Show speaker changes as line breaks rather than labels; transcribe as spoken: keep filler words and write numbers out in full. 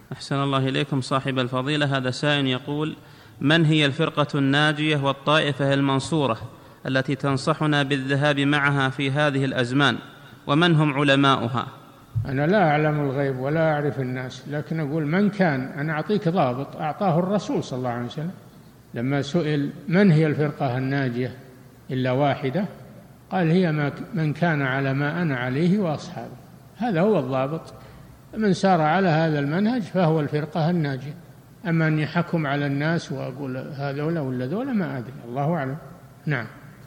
أحسن الله إليكم صاحب الفضيلة. هذا سائل يقول: من هي الفرقة الناجية والطائفة المنصورة التي تنصحنا بالذهاب معها في هذه الأزمان، ومن هم علماؤها؟
أنا لا أعلم الغيب ولا أعرف الناس، لكن أقول من كان، أنا أعطيك ضابط أعطاه الرسول صلى الله عليه وسلم لما سئل من هي الفرقة الناجية إلا واحدة، قال: هي من كان على ما أنا عليه وأصحابه. هذا هو الضابط، من سار على هذا المنهج فهو الفرقة الناجية. أما أني حكم على الناس وأقول هذولا ولا ذولا ما أدري، الله أعلم. نعم.